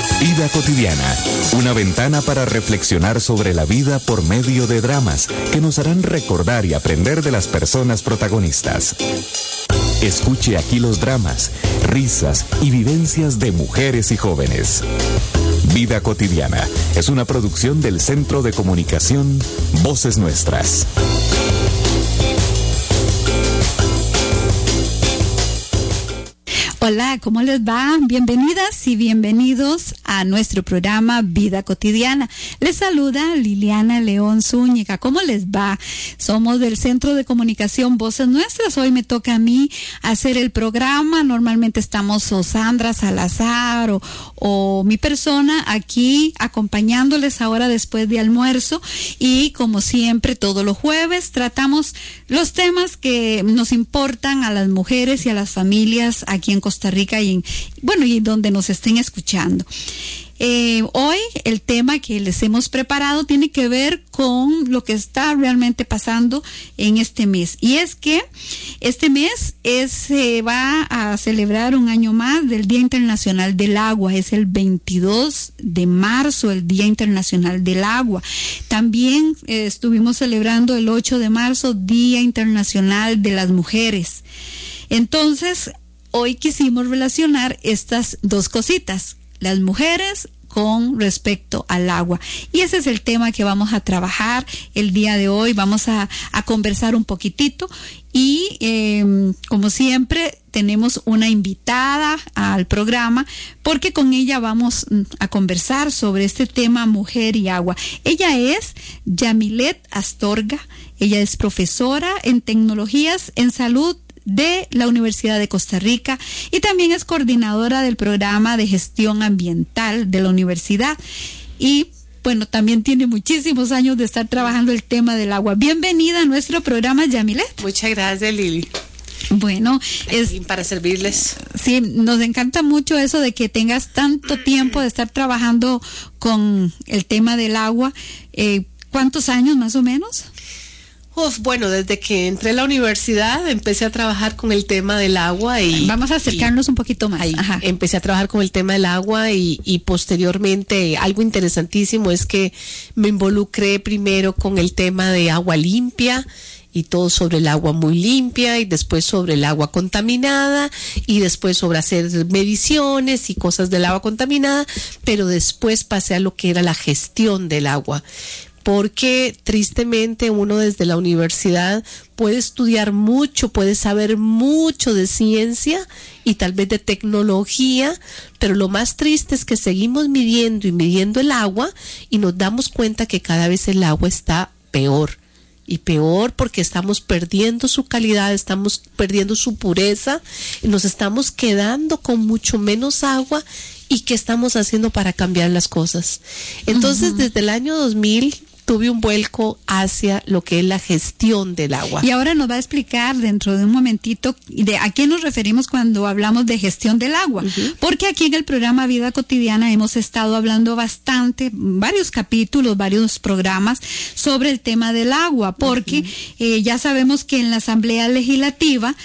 Vida cotidiana, una ventana para reflexionar sobre la vida por medio de dramas que nos harán recordar y aprender de las personas protagonistas. Escuche aquí los dramas, risas y vivencias de mujeres y jóvenes. Vida cotidiana es una producción del Centro de Comunicación Voces Nuestras. Hola, ¿cómo les va? Bienvenidas y bienvenidos a nuestro programa Vida Cotidiana. Les saluda Liliana León Zúñiga. ¿Cómo les va? Somos del Centro de Comunicación Voces Nuestras. Hoy me toca a mí hacer el programa. Normalmente estamos o Sandra Salazar o mi persona aquí acompañándoles ahora después de almuerzo. Y como siempre, todos los jueves tratamos los temas que nos importan a las mujeres y a las familias aquí en Costa Rica y donde nos estén escuchando. Hoy el tema que les hemos preparado tiene que ver con lo que está realmente pasando en este mes. Y es que este mes se va a celebrar un año más del Día Internacional del Agua. Es el 22 de marzo, el Día Internacional del Agua. También estuvimos celebrando el 8 de marzo, Día Internacional de las Mujeres. Entonces, hoy quisimos relacionar estas dos cositas, las mujeres con respecto al agua. Y ese es el tema que vamos a trabajar el día de hoy. Vamos a conversar un poquitito y como siempre tenemos una invitada al programa porque con ella vamos a conversar sobre este tema mujer y agua. Ella es Yamilet Astorga. Ella es profesora en tecnologías en salud de la Universidad de Costa Rica y también es coordinadora del programa de gestión ambiental de la universidad y bueno, también tiene muchísimos años de estar trabajando el tema del agua. Bienvenida a nuestro programa, Yamilet. Muchas gracias, Lili. Bueno, para servirles. Sí, nos encanta mucho eso de que tengas tanto tiempo de estar trabajando con el tema del agua. ¿Cuántos años más o menos? Bueno, desde que entré a la universidad empecé a trabajar con el tema del agua y... Vamos a acercarnos un poquito más. Ajá. Empecé a trabajar con el tema del agua y posteriormente algo interesantísimo es que me involucré primero con el tema de agua limpia y todo sobre el agua muy limpia y después sobre el agua contaminada y después sobre hacer mediciones y cosas del agua contaminada, pero después pasé a lo que era la gestión del agua. Porque tristemente uno desde la universidad puede estudiar mucho, puede saber mucho de ciencia y tal vez de tecnología, pero lo más triste es que seguimos midiendo y midiendo el agua y nos damos cuenta que cada vez el agua está peor. Y peor porque estamos perdiendo su calidad, estamos perdiendo su pureza y nos estamos quedando con mucho menos agua. ¿Y qué estamos haciendo para cambiar las cosas? Entonces, desde el año 2000 tuve un vuelco hacia lo que es la gestión del agua. Y ahora nos va a explicar dentro de un momentito de a qué nos referimos cuando hablamos de gestión del agua. Porque aquí en el programa Vida Cotidiana hemos estado hablando bastante, varios capítulos, varios programas sobre el tema del agua. Porque ya sabemos que en la Asamblea Legislativa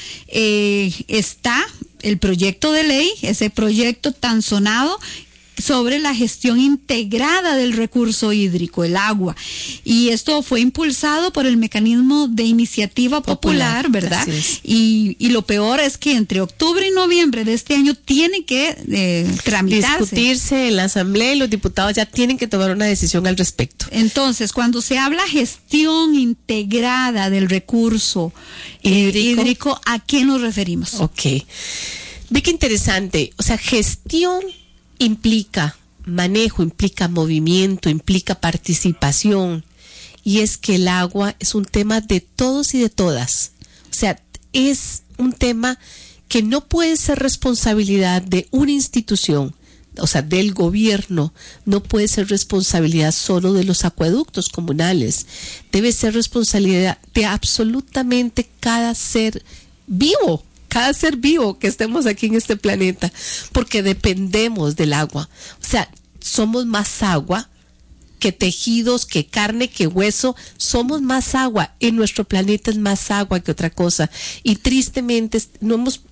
está el proyecto de ley, ese proyecto tan sonado sobre la gestión integrada del recurso hídrico, el agua. Y esto fue impulsado por el mecanismo de iniciativa popular, ¿verdad? Y lo peor es que entre octubre y noviembre de este año tiene que tramitarse. Discutirse en la Asamblea y los diputados ya tienen que tomar una decisión al respecto. Entonces, cuando se habla gestión integrada del recurso hídrico, ¿a qué nos referimos? Ok. Ve qué interesante. O sea, gestión implica manejo, implica movimiento, implica participación. Y es que el agua es un tema de todos y de todas. O sea, es un tema que no puede ser responsabilidad de una institución, o sea, del gobierno, no puede ser responsabilidad solo de los acueductos comunales. Debe ser responsabilidad de absolutamente cada ser vivo que estemos aquí en este planeta, porque dependemos del agua. O sea, somos más agua que tejidos, que carne, que hueso, somos más agua. En nuestro planeta es más agua que otra cosa. Y tristemente no hemos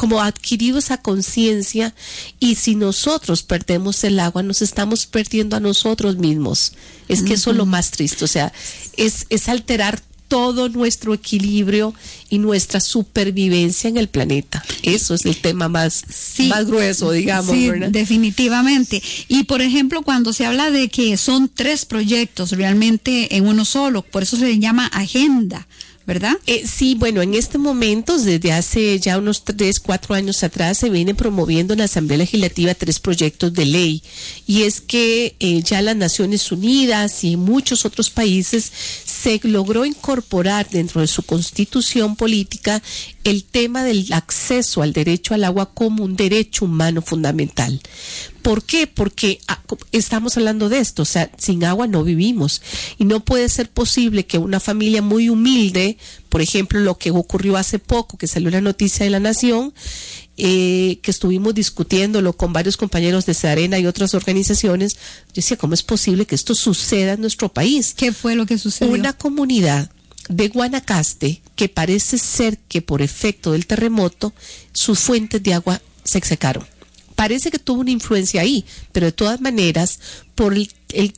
como adquirido esa conciencia, y si nosotros perdemos el agua, nos estamos perdiendo a nosotros mismos. Es que eso es lo más triste, o sea, es alterar todo nuestro equilibrio y nuestra supervivencia en el planeta. Eso es el tema más grueso, digamos, sí, ¿verdad? Definitivamente. Y por ejemplo, cuando se habla de que son 3 proyectos realmente en uno solo, por eso se le llama agenda, ¿verdad? Sí, bueno, en este momento, desde hace ya unos 3-4 años atrás, se viene promoviendo en la Asamblea Legislativa 3 proyectos de ley, y es que ya las Naciones Unidas y muchos otros países se logró incorporar dentro de su constitución política el tema del acceso al derecho al agua como un derecho humano fundamental. ¿Por qué? Porque estamos hablando de esto, o sea, sin agua no vivimos, y no puede ser posible que una familia muy humilde, por ejemplo, lo que ocurrió hace poco, que salió la noticia de La Nación, que estuvimos discutiéndolo con varios compañeros de Sedena y otras organizaciones. Yo decía, ¿cómo es posible que esto suceda en nuestro país? ¿Qué fue lo que sucedió? Una comunidad de Guanacaste que parece ser que por efecto del terremoto sus fuentes de agua se secaron. Parece que tuvo una influencia ahí, pero de todas maneras, por el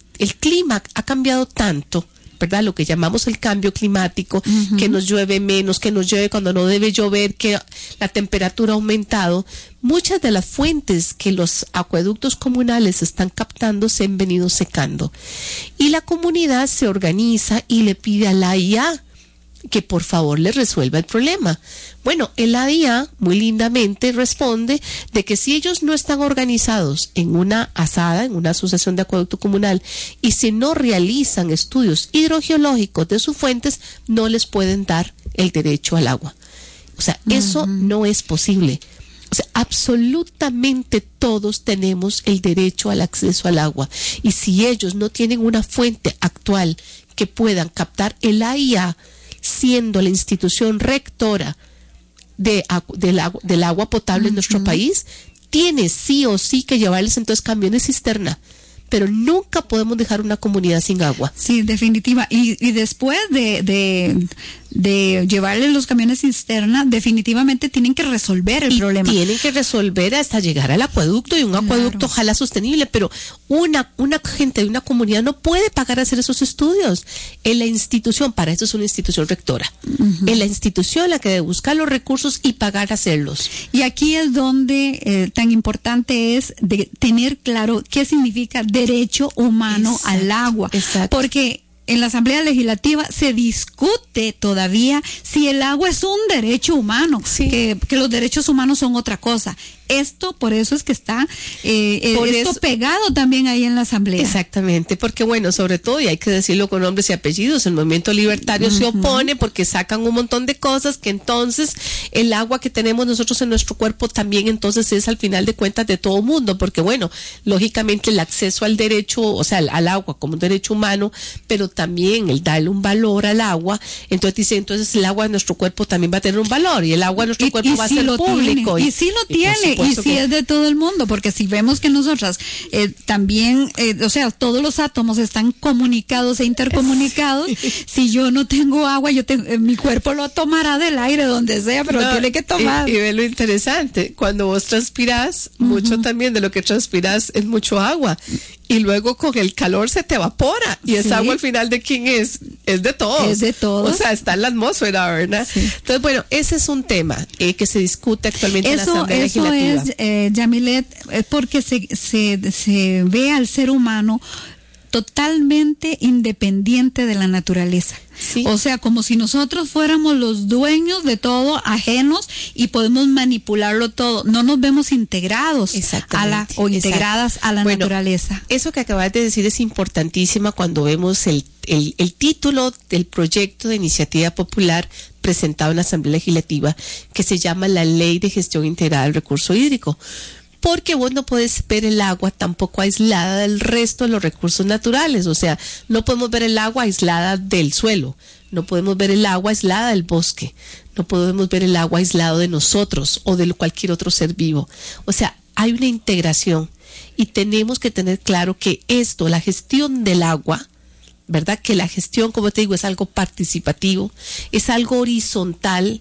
clima ha cambiado tanto, ¿verdad? Lo que llamamos el cambio climático, que nos llueve menos, que nos llueve cuando no debe llover, que la temperatura ha aumentado. Muchas de las fuentes que los acueductos comunales están captando se han venido secando. Y la comunidad se organiza y le pide a la AIA que por favor le resuelva el problema. Bueno, el AIA muy lindamente responde de que si ellos no están organizados en una ASADA, en una asociación de acueducto comunal, y si no realizan estudios hidrogeológicos de sus fuentes, no les pueden dar el derecho al agua. O sea, eso no es posible. O sea, absolutamente todos tenemos el derecho al acceso al agua. Y si ellos no tienen una fuente actual que puedan captar, el AIA, siendo la institución rectora del agua potable en nuestro país, tiene sí o sí que llevarles entonces camiones cisterna, pero nunca podemos dejar una comunidad sin agua. Sí, definitiva. Y después de llevarles los camiones cisterna, definitivamente tienen que resolver el problema. Tienen que resolver hasta llegar al acueducto, y un acueducto ojalá sostenible, pero una gente de una comunidad no puede pagar a hacer esos estudios. En la institución, para eso es una institución rectora, en la institución la que debe buscar los recursos y pagar a hacerlos. Y aquí es donde tan importante es de tener claro qué significa derecho humano al agua. Exacto. Porque en la Asamblea Legislativa se discute todavía si el agua es un derecho humano, que los derechos humanos son otra cosa. Por eso es que está pegado también ahí en la Asamblea. Exactamente, porque bueno, sobre todo, y hay que decirlo con nombres y apellidos, el movimiento libertario se opone porque sacan un montón de cosas que entonces el agua que tenemos nosotros en nuestro cuerpo también entonces es al final de cuentas de todo mundo, porque bueno, lógicamente el acceso al derecho, o sea, al agua como un derecho humano, pero también el darle un valor al agua, entonces dice, entonces el agua de nuestro cuerpo también va a tener un valor, y el agua de nuestro cuerpo va a ser público. Y sí lo tiene. Y si es de todo el mundo, porque si vemos que nosotras también, o sea, todos los átomos están comunicados e intercomunicados, si yo no tengo agua, mi cuerpo lo tomará del aire donde sea, pero tiene que tomar. Y ve lo interesante, cuando vos transpirás, mucho también de lo que transpirás es mucho agua, y luego con el calor se te evapora, y esa agua al final ¿de quién es? Es de todos. Es de todos. O sea, está en la atmósfera, ¿verdad? Sí. Entonces, bueno, ese es un tema que se discute actualmente en la Asamblea Legislativa. Eso es, Yamilet, porque se ve al ser humano totalmente independiente de la naturaleza. Sí. O sea, como si nosotros fuéramos los dueños de todo, ajenos, y podemos manipularlo todo. No nos vemos integrados integradas a la naturaleza. Eso que acabas de decir es importantísima cuando vemos el título del proyecto de iniciativa popular presentado en la Asamblea Legislativa, que se llama la Ley de Gestión Integrada del Recurso Hídrico. Porque vos no puedes ver el agua tampoco aislada del resto de los recursos naturales. O sea, no podemos ver el agua aislada del suelo, no podemos ver el agua aislada del bosque, no podemos ver el agua aislado de nosotros o de cualquier otro ser vivo. O sea, hay una integración, y tenemos que tener claro que la gestión del agua, ¿verdad? Que la gestión, como te digo, es algo participativo, es algo horizontal,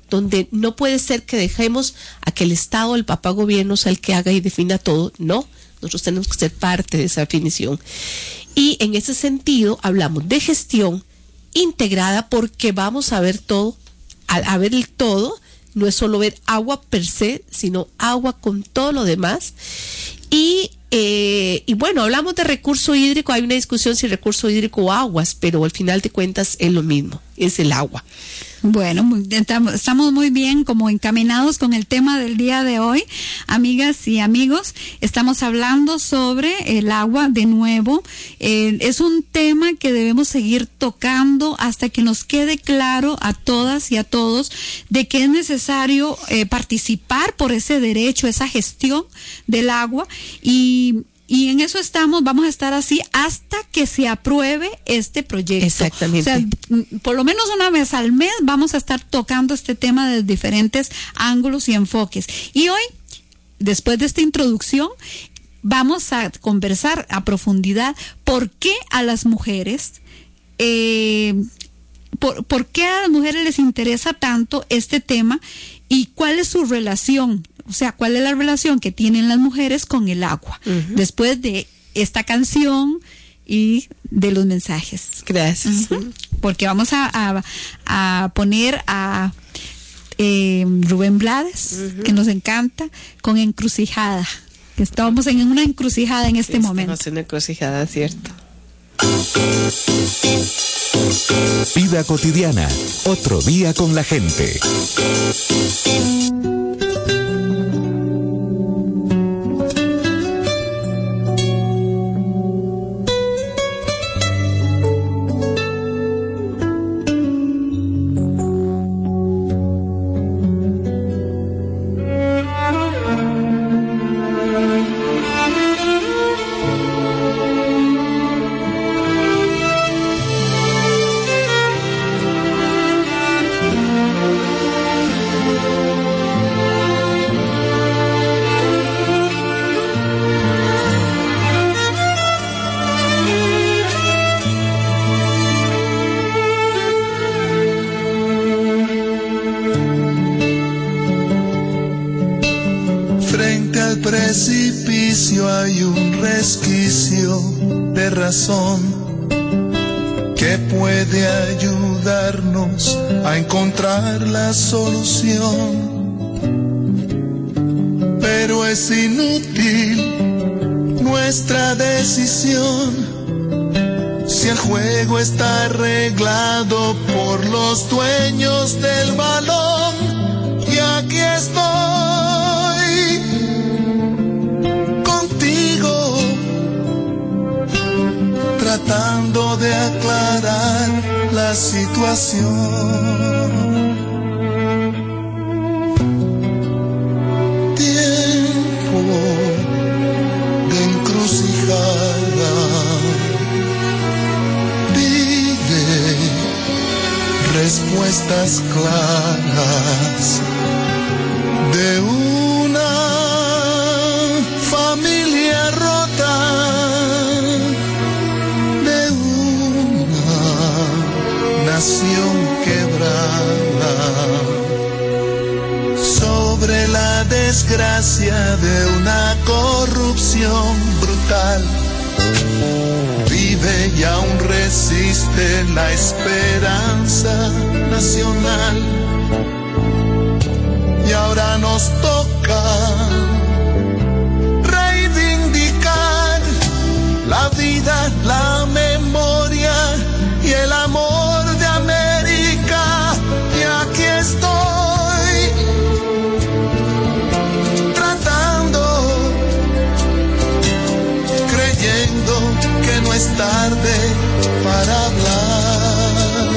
donde no puede ser que dejemos a que el Estado, el papá gobierno sea el que haga y defina todo. No, nosotros tenemos que ser parte de esa definición. Y en ese sentido hablamos de gestión integrada, porque vamos a ver todo. A ver el todo, no es solo ver agua per se, sino agua con todo lo demás. Y bueno, hablamos de recurso hídrico. Hay una discusión si recurso hídrico o aguas, pero al final de cuentas es lo mismo, es el agua. Bueno, estamos muy bien como encaminados con el tema del día de hoy. Amigas y amigos, estamos hablando sobre el agua de nuevo. Es un tema que debemos seguir tocando hasta que nos quede claro a todas y a todos de que es necesario participar por ese derecho, esa gestión del agua, y en eso vamos a estar así hasta que se apruebe este proyecto. Exactamente. O sea, por lo menos una vez al mes vamos a estar tocando este tema desde diferentes ángulos y enfoques. Y hoy, después de esta introducción, vamos a conversar a profundidad por qué a las mujeres, por qué a las mujeres les interesa tanto este tema y cuál es su relación. O sea, ¿cuál es la relación que tienen las mujeres con el agua? Uh-huh. Después de esta canción y de los mensajes. Gracias. Uh-huh. Porque vamos a poner a Rubén Blades, uh-huh, que nos encanta, con Encrucijada. Que estamos en una encrucijada en este momento. Estamos en una encrucijada, cierto. Vida cotidiana, otro día con la gente. Hay un resquicio de razón que puede ayudarnos a encontrar la solución, pero es inútil nuestra decisión si el juego está arreglado por los dueños del balón. Y aquí estoy tratando de aclarar la situación. Tiempo de encrucijada, pide respuestas claras de una familia rota, quebrada, sobre la desgracia de una corrupción brutal. Vive y aún resiste la esperanza nacional. Y ahora nos toca reivindicar la vida, la memoria y el amor de América. Y aquí estoy tratando, creyendo que no es tarde para hablar.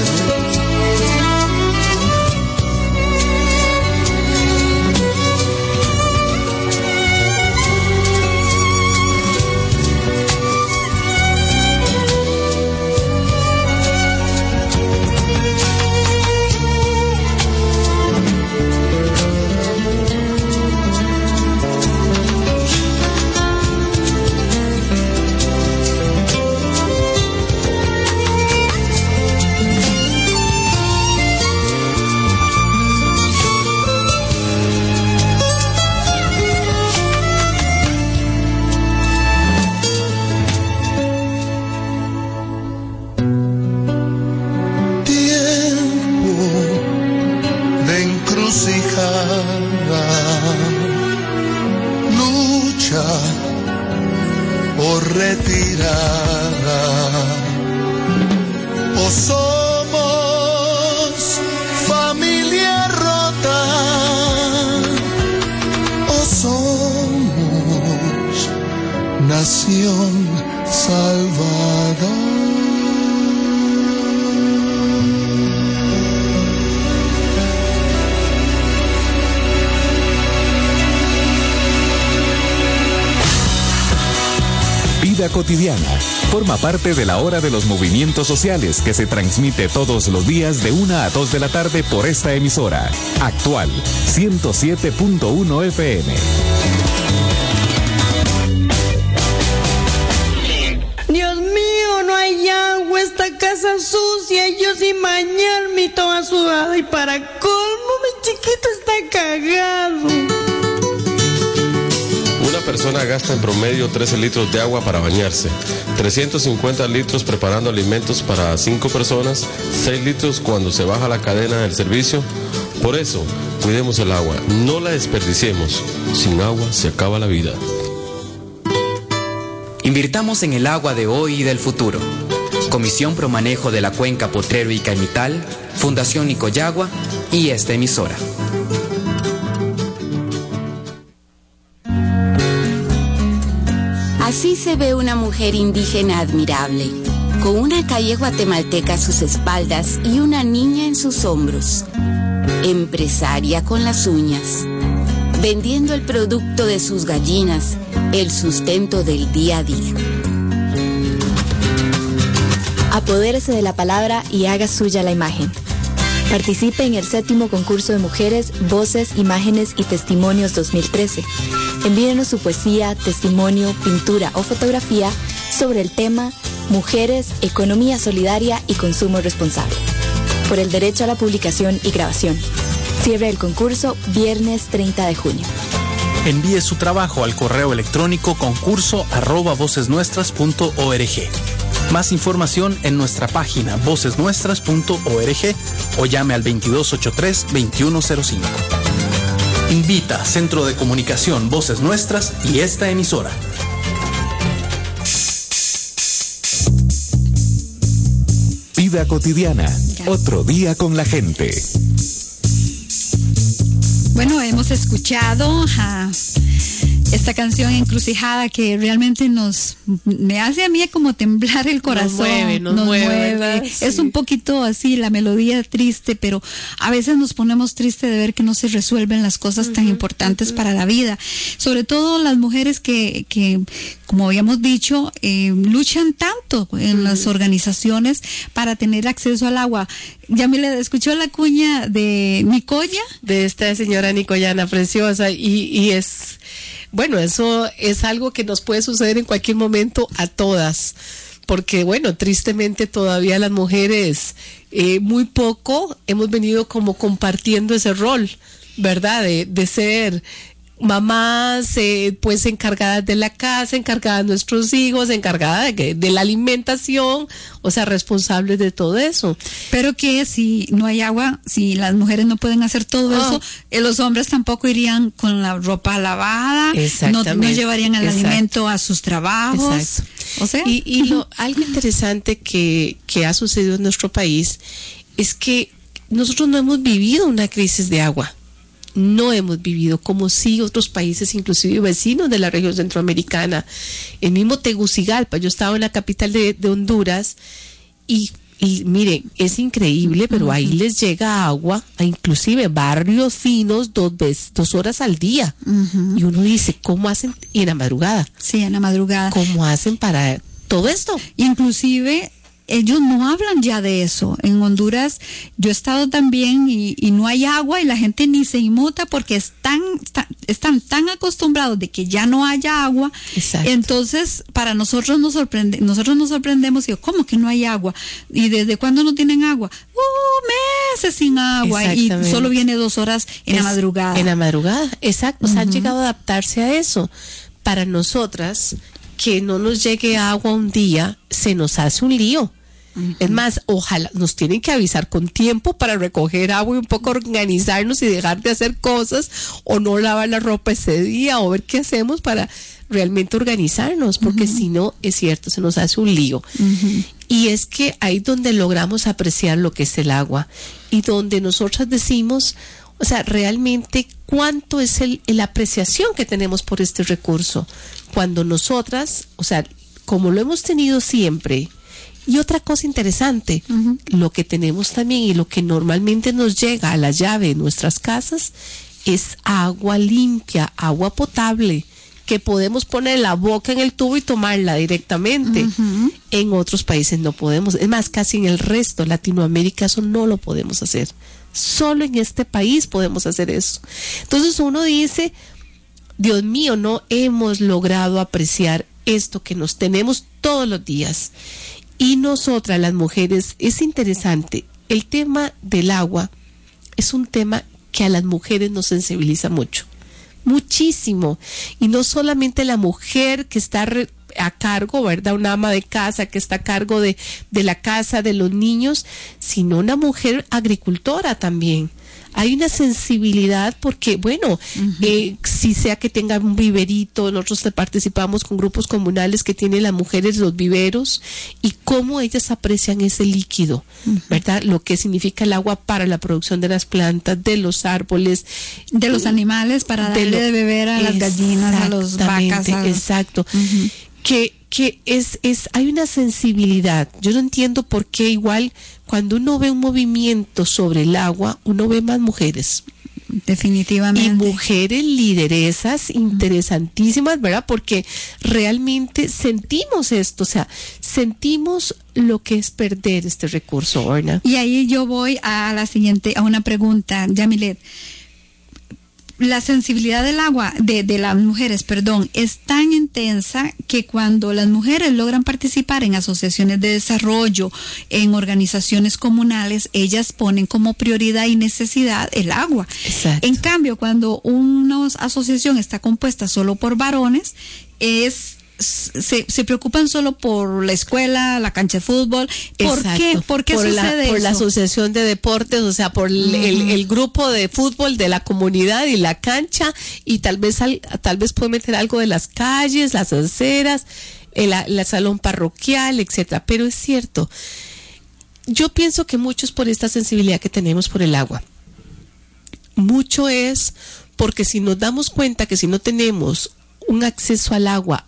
retirada. O somos familia rota, o somos nación salvada. Vida cotidiana forma parte de la hora de los movimientos sociales que se transmite todos los días de 1 a 2 de la tarde por esta emisora. Actual 107.1 FM. Dios mío, no hay agua, esta casa sucia, yo sin bañarme y toda sudada. Y para colmo, mi chiquito está cagado. Una persona gasta en promedio 13 litros de agua para bañarse, 350 litros preparando alimentos para 5 personas, 6 litros cuando se baja la cadena del servicio. Por eso, cuidemos el agua, no la desperdiciemos. Sin agua se acaba la vida. Invirtamos en el agua de hoy y del futuro. Comisión Pro Manejo de la Cuenca Potrero y Caimital, Fundación Nicoyagua y esta emisora. Así se ve una mujer indígena admirable, con una calle guatemalteca a sus espaldas y una niña en sus hombros. Empresaria con las uñas, vendiendo el producto de sus gallinas, el sustento del día a día. Apodérese de la palabra y haga suya la imagen. Participe en el 7º concurso de mujeres, voces, imágenes y testimonios 2013. Envíenos su poesía, testimonio, pintura o fotografía sobre el tema Mujeres, Economía Solidaria y Consumo Responsable. Por el derecho a la publicación y grabación. Cierre el concurso viernes 30 de junio. Envíe su trabajo al correo electrónico concurso@vocesnuestras.org. Más información en nuestra página vocesnuestras.org o llame al 2283-2105. Invita Centro de Comunicación Voces Nuestras y esta emisora. Vida cotidiana, otro día con la gente. Bueno, hemos escuchado a esta canción Encrucijada que realmente me hace a mí como temblar el corazón. Nos mueve. Es un poquito así la melodía triste, pero a veces nos ponemos triste de ver que no se resuelven las cosas tan importantes para la vida. Sobre todo las mujeres que como habíamos dicho, luchan tanto en las organizaciones para tener acceso al agua. Yamile, ¿escuchó la cuña de Nicoya? De esta señora nicoyana preciosa y es... Bueno, eso es algo que nos puede suceder en cualquier momento a todas, porque bueno, tristemente todavía las mujeres muy poco hemos venido como compartiendo ese rol, ¿verdad? De ser mamás, pues encargadas de la casa, encargadas de nuestros hijos, encargadas de la alimentación, o sea, responsables de todo eso. Pero que si no hay agua, si las mujeres no pueden hacer todo eso, los hombres tampoco irían con la ropa lavada, no llevarían el alimento a sus trabajos. Exacto. O sea, algo interesante que ha sucedido en nuestro país es que nosotros no hemos vivido una crisis de agua. No hemos vivido como sí otros países, inclusive vecinos de la región centroamericana. El mismo Tegucigalpa, yo estaba en la capital de Honduras y miren, es increíble, pero ahí les llega agua a inclusive barrios finos 2 horas al día. Y uno dice, ¿cómo hacen? Y en la madrugada. Sí, en la madrugada. ¿Cómo hacen para todo esto? Inclusive ellos no hablan ya de eso. En Honduras yo he estado también y no hay agua y la gente ni se inmuta porque están tan acostumbrados de que ya no haya agua. Exacto. Entonces para nosotros nos sorprendemos y digo, ¿cómo que no hay agua? ¿Y desde cuándo no tienen agua? Meses sin agua y solo viene 2 horas en la madrugada. En la madrugada, exacto. O sea, han llegado a adaptarse a eso. Para nosotras, que no nos llegue agua un día, se nos hace un lío. Es más, ojalá nos tienen que avisar con tiempo para recoger agua y un poco organizarnos y dejar de hacer cosas o no lavar la ropa ese día o ver qué hacemos para realmente organizarnos, porque si no, es cierto, se nos hace un lío. Y es que ahí donde logramos apreciar lo que es el agua y donde nosotras decimos, o sea, realmente cuánto es la apreciación que tenemos por este recurso. Cuando nosotras, o sea, como lo hemos tenido siempre. Y otra cosa interesante, lo que tenemos también y lo que normalmente nos llega a la llave de nuestras casas es agua limpia, agua potable, que podemos poner la boca en el tubo y tomarla directamente. En otros países no podemos. Es más, casi en el resto de Latinoamérica eso no lo podemos hacer. Solo en este país podemos hacer eso. Entonces uno dice, Dios mío, no hemos logrado apreciar esto que nos tenemos todos los días. Y nosotras las mujeres, es interesante, el tema del agua es un tema que a las mujeres nos sensibiliza mucho, muchísimo. Y no solamente la mujer que está a cargo, ¿verdad? Una ama de casa que está a cargo de la casa, de los niños, sino una mujer agricultora también. Hay una sensibilidad porque, bueno, si sea que tenga un viverito, nosotros participamos con grupos comunales que tienen las mujeres los viveros y cómo ellas aprecian ese líquido, ¿verdad? Lo que significa el agua para la producción de las plantas, de los árboles. De los animales, para darle de beber a las gallinas, a las vacas. Exacto. Que hay una sensibilidad. Yo no entiendo por qué igual cuando uno ve un movimiento sobre el agua, uno ve más mujeres. Definitivamente. Y mujeres lideresas interesantísimas, ¿verdad? Porque realmente sentimos esto, o sea, sentimos lo que es perder este recurso, Orna. Y ahí yo voy a a una pregunta, Yamilet. La sensibilidad del agua, de las mujeres, es tan intensa que cuando las mujeres logran participar en asociaciones de desarrollo, en organizaciones comunales, ellas ponen como prioridad y necesidad el agua. Exacto. En cambio, cuando una asociación está compuesta solo por varones, se preocupan solo por la escuela, la cancha de fútbol. ¿Por qué sucede eso? Por la asociación de deportes, o sea, por el grupo de fútbol de la comunidad y la cancha, y tal vez puede meter algo de las calles, las aceras, el salón parroquial, etcétera. Pero es cierto, yo pienso que mucho es por esta sensibilidad que tenemos por el agua. Mucho es porque si nos damos cuenta que si no tenemos un acceso al agua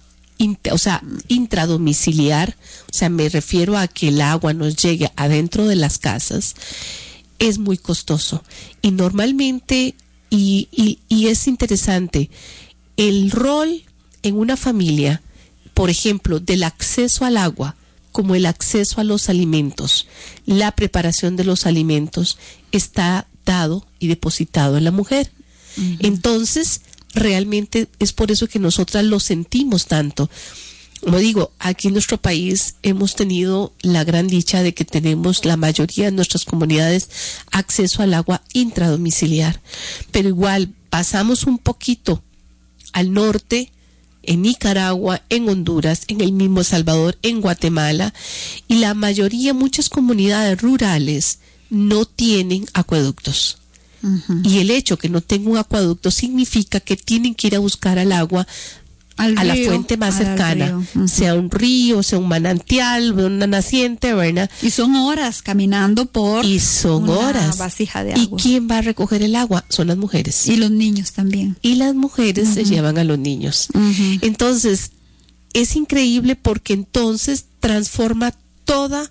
intradomiciliar, o sea, me refiero a que el agua nos llegue adentro de las casas, es muy costoso. Y normalmente, y es interesante, el rol en una familia, por ejemplo, del acceso al agua, como el acceso a los alimentos, la preparación de los alimentos, está dado y depositado en la mujer. Entonces, realmente es por eso que nosotras lo sentimos tanto. Como digo, aquí en nuestro país hemos tenido la gran dicha de que tenemos la mayoría de nuestras comunidades acceso al agua intradomiciliar, pero igual pasamos un poquito al norte, en Nicaragua, en Honduras, en el mismo El Salvador, en Guatemala, y la mayoría, muchas comunidades rurales no tienen acueductos. Y el hecho que no tenga un acueducto significa que tienen que ir a buscar el agua a la fuente más cercana, sea un río, sea un manantial, una naciente, ¿verdad? Y son horas caminando por una vasija de agua. ¿Y quién va a recoger el agua? Son las mujeres. Y los niños también. Y las mujeres se llevan a los niños. Entonces, es increíble porque entonces transforma toda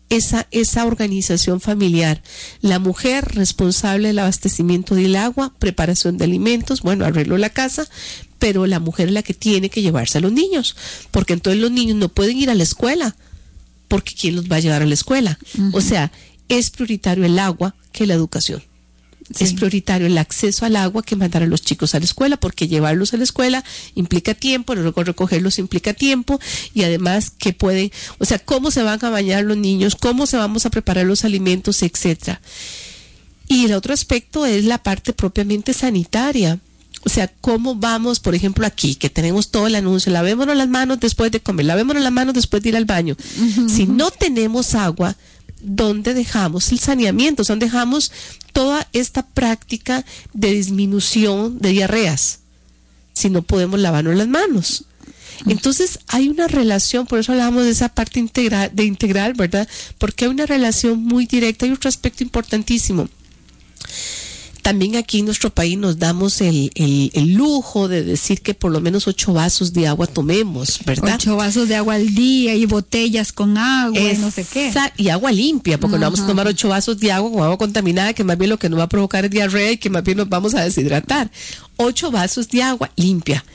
esa organización familiar. La mujer responsable del abastecimiento del agua, preparación de alimentos, arreglo de la casa, pero la mujer es la que tiene que llevarse a los niños, porque entonces los niños no pueden ir a la escuela, porque ¿quién los va a llevar a la escuela? O sea, es prioritario el agua que la educación. Sí. Es prioritario el acceso al agua que mandar a los chicos a la escuela, porque llevarlos a la escuela implica tiempo, luego recogerlos implica tiempo, y además que pueden, o sea, cómo se van a bañar los niños, cómo se vamos a preparar los alimentos, etcétera. Y el otro aspecto es la parte propiamente sanitaria. O sea, cómo vamos, por ejemplo, aquí, que tenemos todo el anuncio, lavémonos las manos después de comer, lavémonos las manos después de ir al baño. Si no tenemos agua, ¿dónde dejamos el saneamiento? O sea, ¿dónde dejamos toda esta práctica de disminución de diarreas si no podemos lavarnos las manos? Entonces hay una relación, por eso hablamos de esa parte integral, ¿verdad? Porque hay una relación muy directa. Hay otro aspecto importantísimo. También aquí en nuestro país nos damos el lujo de decir que por lo menos 8 vasos de agua tomemos, ¿verdad? 8 vasos de agua al día y botellas con agua y no sé qué. Y agua limpia, porque no vamos a tomar 8 vasos de agua con agua contaminada, que más bien lo que nos va a provocar es diarrea y que más bien nos vamos a deshidratar. 8 vasos de agua limpia.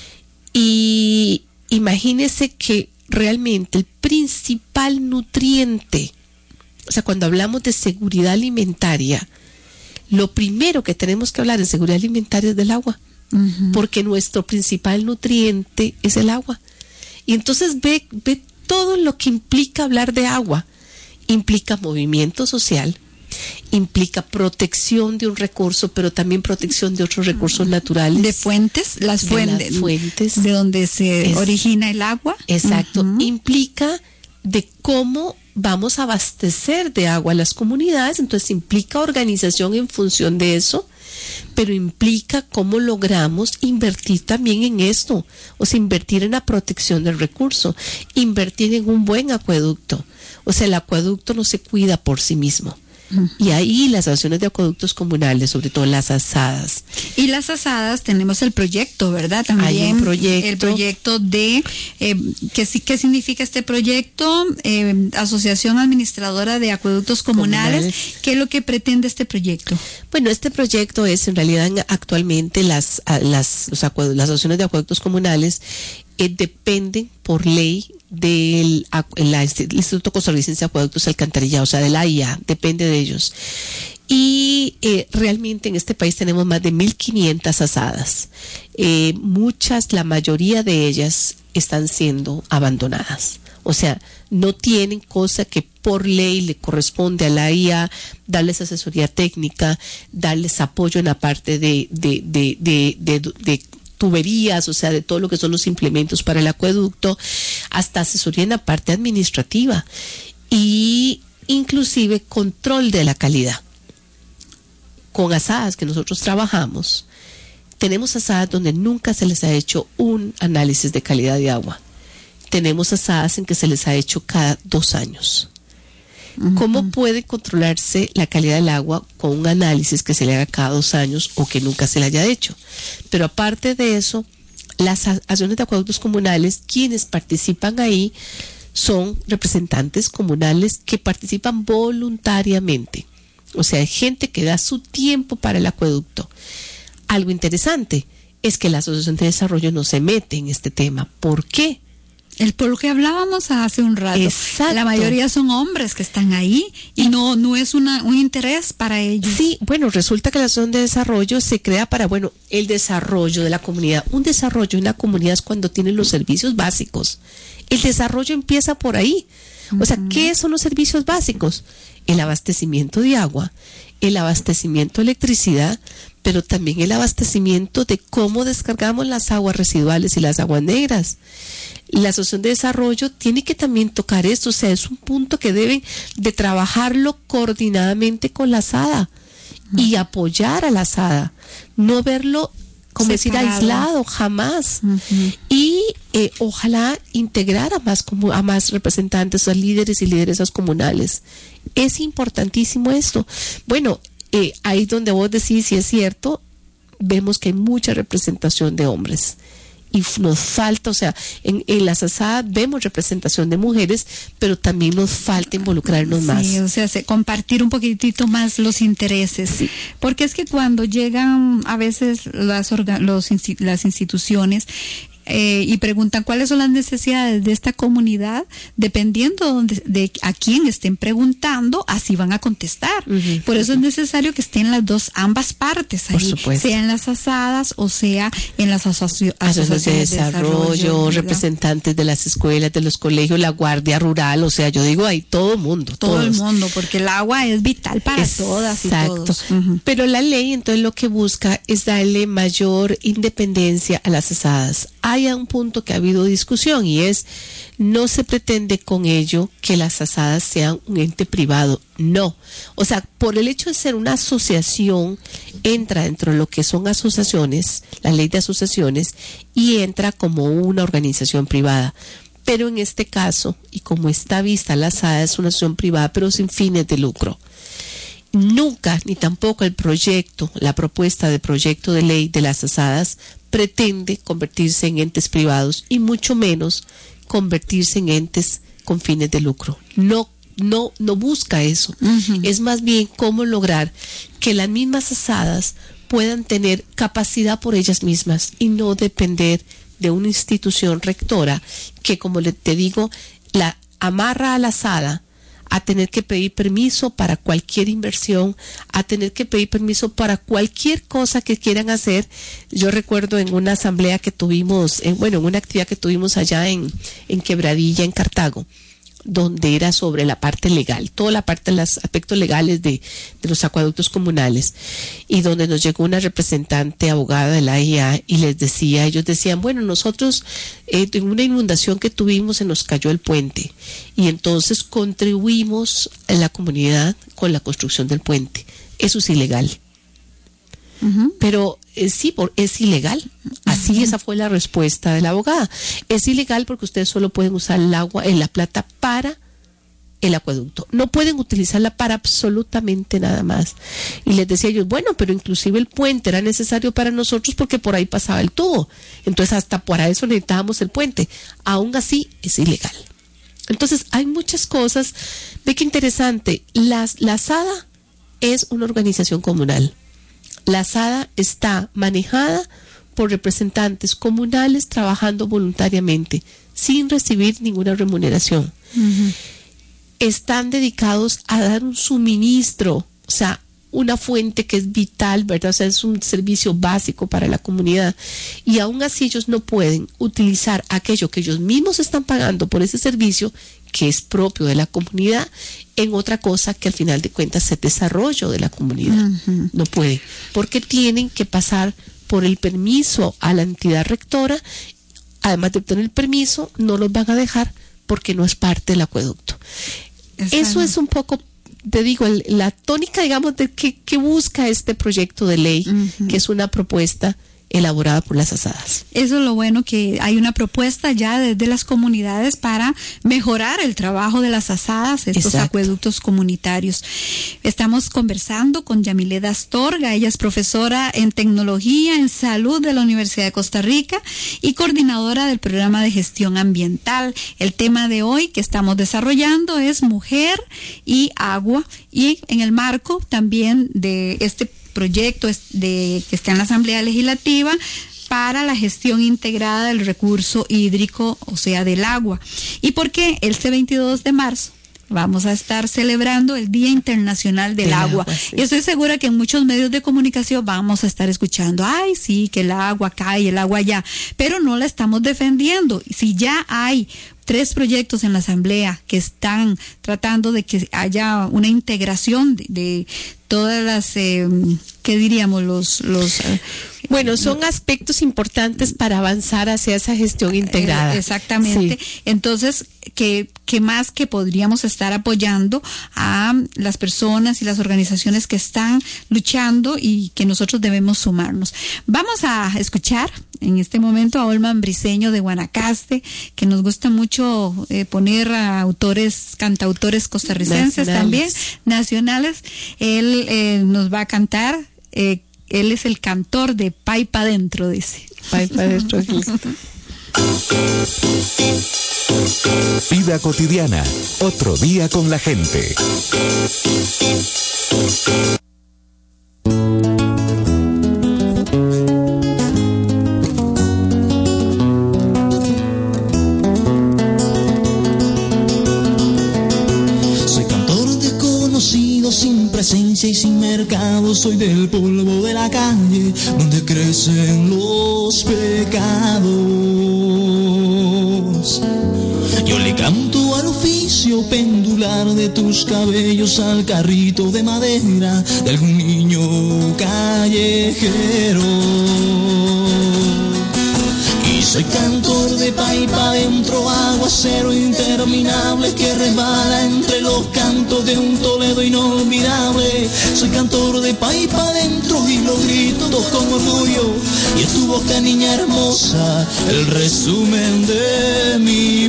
Y imagínese que realmente el principal nutriente, o sea, cuando hablamos de seguridad alimentaria, lo primero que tenemos que hablar en seguridad alimentaria es del agua, porque nuestro principal nutriente es el agua. Y entonces ve todo lo que implica hablar de agua. Implica movimiento social, implica protección de un recurso, pero también protección de otros recursos naturales. De fuentes, las fuentes de donde se origina el agua. Exacto. Implica de cómo vamos a abastecer de agua a las comunidades, entonces implica organización en función de eso, pero implica cómo logramos invertir también en esto, o sea, invertir en la protección del recurso, invertir en un buen acueducto. O sea, el acueducto no se cuida por sí mismo. Y ahí las asociaciones de acueductos comunales, sobre todo las asadas. Y las asadas tenemos el proyecto, ¿verdad? También hay un proyecto. El proyecto de, ¿qué significa este proyecto? Asociación Administradora de Acueductos Comunales. ¿Qué es lo que pretende este proyecto? Bueno, este proyecto es en realidad actualmente las asociaciones de acueductos comunales dependen por ley del Instituto Costarricense de Acueductos y Alcantarillado, o sea, de la AIA, depende de ellos. Y realmente en este país tenemos más de 1.500 asadas. La mayoría de ellas están siendo abandonadas. O sea, no tienen cosa que por ley le corresponde a la AIA darles asesoría técnica, darles apoyo en la parte de tuberías, o sea, de todo lo que son los implementos para el acueducto, hasta asesoría en la parte administrativa y inclusive control de la calidad. Con asadas que nosotros trabajamos, tenemos asadas donde nunca se les ha hecho un análisis de calidad de agua. Tenemos asadas en que se les ha hecho cada 2 años. ¿Cómo puede controlarse la calidad del agua con un análisis que se le haga cada 2 años o que nunca se le haya hecho? Pero aparte de eso, las asociaciones de acueductos comunales, quienes participan ahí, son representantes comunales que participan voluntariamente. O sea, hay gente que da su tiempo para el acueducto. Algo interesante es que la Asociación de Desarrollo no se mete en este tema. ¿Por qué? Por lo que hablábamos hace un rato. Exacto. La mayoría son hombres que están ahí y no es un interés para ellos. Sí, bueno, resulta que la Asociación de Desarrollo se crea para, el desarrollo de la comunidad. Un desarrollo en una comunidad es cuando tienen los servicios básicos. El desarrollo empieza por ahí. O sea, ¿qué son los servicios básicos? El abastecimiento de agua, el abastecimiento de electricidad, pero también el abastecimiento de cómo descargamos las aguas residuales y las aguas negras. La Asociación de Desarrollo tiene que también tocar esto, o sea, es un punto que deben de trabajarlo coordinadamente con la asada y apoyar a la asada, no verlo como decir aislado, jamás. Y ojalá integrar a más representantes, a líderes y lideresas comunales. Es importantísimo esto. Bueno, ahí donde vos decís si es cierto, vemos que hay mucha representación de hombres. Y nos falta, o sea, en las asadas vemos representación de mujeres, pero también nos falta involucrarnos más. Sí, o sea, compartir un poquitito más los intereses. Sí. Porque es que cuando llegan a veces las instituciones y preguntan cuáles son las necesidades de esta comunidad, dependiendo de a quién estén preguntando, así van a contestar. Por eso es necesario que estén ambas partes ahí, sea en las asadas o sea en las asociaciones de desarrollo, representantes de las escuelas, de los colegios, la guardia rural, o sea, yo digo ahí todo el mundo. Todo el mundo, porque el agua es vital para todas y todos. Pero la ley entonces lo que busca es darle mayor independencia a las asadas. hay un punto que ha habido discusión y es, no se pretende con ello que las asadas sean un ente privado, no. O sea, por el hecho de ser una asociación, entra dentro de lo que son asociaciones, la ley de asociaciones, y entra como una organización privada. Pero en este caso, y como está vista, la asada es una asociación privada, pero sin fines de lucro. Nunca, ni tampoco el proyecto, la propuesta de proyecto de ley de las asadas pretende convertirse en entes privados y mucho menos convertirse en entes con fines de lucro. No busca eso. Uh-huh. Es más bien cómo lograr que las mismas asadas puedan tener capacidad por ellas mismas y no depender de una institución rectora que, como te digo, la amarra a la asada a tener que pedir permiso para cualquier inversión, a tener que pedir permiso para cualquier cosa que quieran hacer. Yo recuerdo en una asamblea que tuvimos, en una actividad que tuvimos allá en Quebradilla, en Cartago, donde era sobre la parte legal, toda la parte de los aspectos legales de los acueductos comunales, y donde nos llegó una representante abogada de la AIA y ellos decían, bueno, nosotros en una inundación que tuvimos se nos cayó el puente y entonces contribuimos en la comunidad con la construcción del puente. Eso es ilegal. Uh-huh. Pero sí, es ilegal. Así, esa fue la respuesta de la abogada. Es ilegal porque ustedes solo pueden usar el agua, la plata para el acueducto. No pueden utilizarla para absolutamente nada más. Y les decía yo, bueno, pero inclusive el puente era necesario para nosotros porque por ahí pasaba el tubo. Entonces hasta para eso necesitábamos el puente. Aún así, es ilegal. Entonces hay muchas cosas. Ve qué interesante. La asada es una organización comunal. La asada está manejada por representantes comunales trabajando voluntariamente, sin recibir ninguna remuneración. Uh-huh. Están dedicados a dar un suministro, o sea, una fuente que es vital, ¿verdad? O sea, es un servicio básico para la comunidad. Y aún así ellos no pueden utilizar aquello que ellos mismos están pagando por ese servicio, que es propio de la comunidad, en otra cosa que al final de cuentas es el desarrollo de la comunidad. Uh-huh. No puede, porque tienen que pasar por el permiso a la entidad rectora. Además de obtener el permiso, no los van a dejar porque no es parte del acueducto. Eso es un poco, te digo, la tónica, digamos, de que busca este proyecto de ley, uh-huh, que es una propuesta elaborada por las asadas. Eso es lo bueno, que hay una propuesta ya desde las comunidades para mejorar el trabajo de las asadas, estos Exacto. acueductos comunitarios. Estamos conversando con Yamileda Astorga, ella es profesora en tecnología en salud de la Universidad de Costa Rica y coordinadora del programa de gestión ambiental. El tema de hoy que estamos desarrollando es mujer y agua, y en el marco también de este proyecto que está en la Asamblea Legislativa para la gestión integrada del recurso hídrico, o sea, del agua. ¿Y por qué este 22 de marzo vamos a estar celebrando el Día Internacional del Agua? Sí. Y estoy segura que en muchos medios de comunicación vamos a estar escuchando, ay, sí, que el agua acá y el agua allá, pero no la estamos defendiendo. Si ya hay 3 proyectos en la Asamblea que están tratando de que haya una integración de todas las, ¿qué diríamos? Bueno, son aspectos importantes para avanzar hacia esa gestión integrada. Exactamente. Sí. Entonces, ¿qué más que podríamos estar apoyando a las personas y las organizaciones que están luchando y que nosotros debemos sumarnos? Vamos a escuchar en este momento a Olman Briceño de Guanacaste, que nos gusta mucho poner a cantautores costarricenses también, nacionales. Él nos va a cantar, él es el cantor de Paipa Dentro, dice. Paipa Dentro. Vida cotidiana, otro día con la gente. Sin presencia y sin mercado, soy del polvo de la calle donde crecen los pecados. Yo le canto al oficio pendular de tus cabellos al carrito de madera de algún niño callejero. Soy cantor de pa' y pa' dentro, aguacero interminable que resbala entre los cantos de un Toledo inolvidable. Soy cantor de pa' y pa' dentro y lo grito con orgullo. Y es tu boca, niña hermosa, el resumen de mi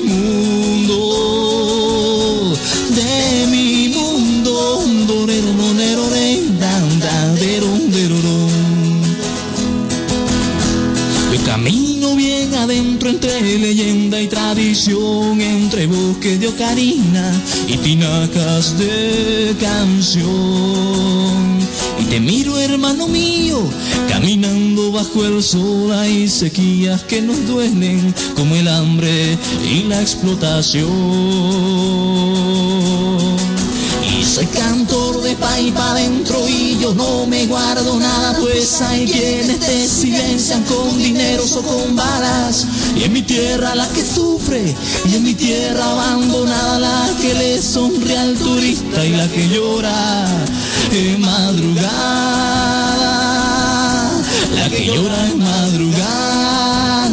mundo, de mi mundo. Yo camino bien adentro entre leyenda y tradición, entre bosques de ocarina y tinacas de canción. Y te miro, hermano mío, caminando bajo el sol. Hay sequías que nos duelen como el hambre y la explotación. Soy cantor de pa' y pa' dentro y yo no me guardo nada, pues hay quienes te silencian con dineros o con balas. Y en mi tierra la que sufre, y en mi tierra abandonada la que le sonríe al turista y la que llora en madrugada, la que llora en madrugada.